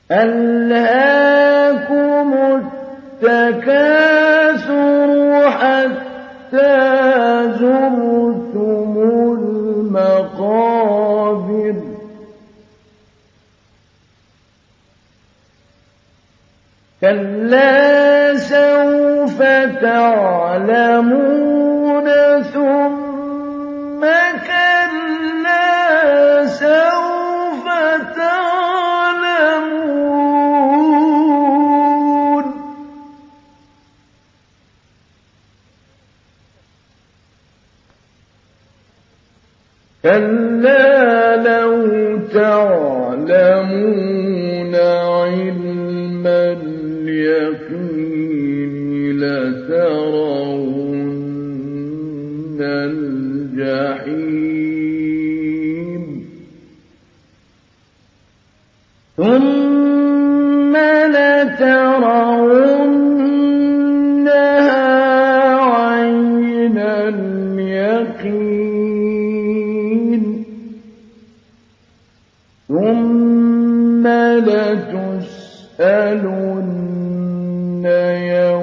ألهاكم التكاثر حتى زرتم المقابر كلا سوف تعلمون ثم كلا سوف تعلمون كلا لو تعلمون علم اليقين لترون الجحيم ثم لترونها عين اليقين ثم لتسألن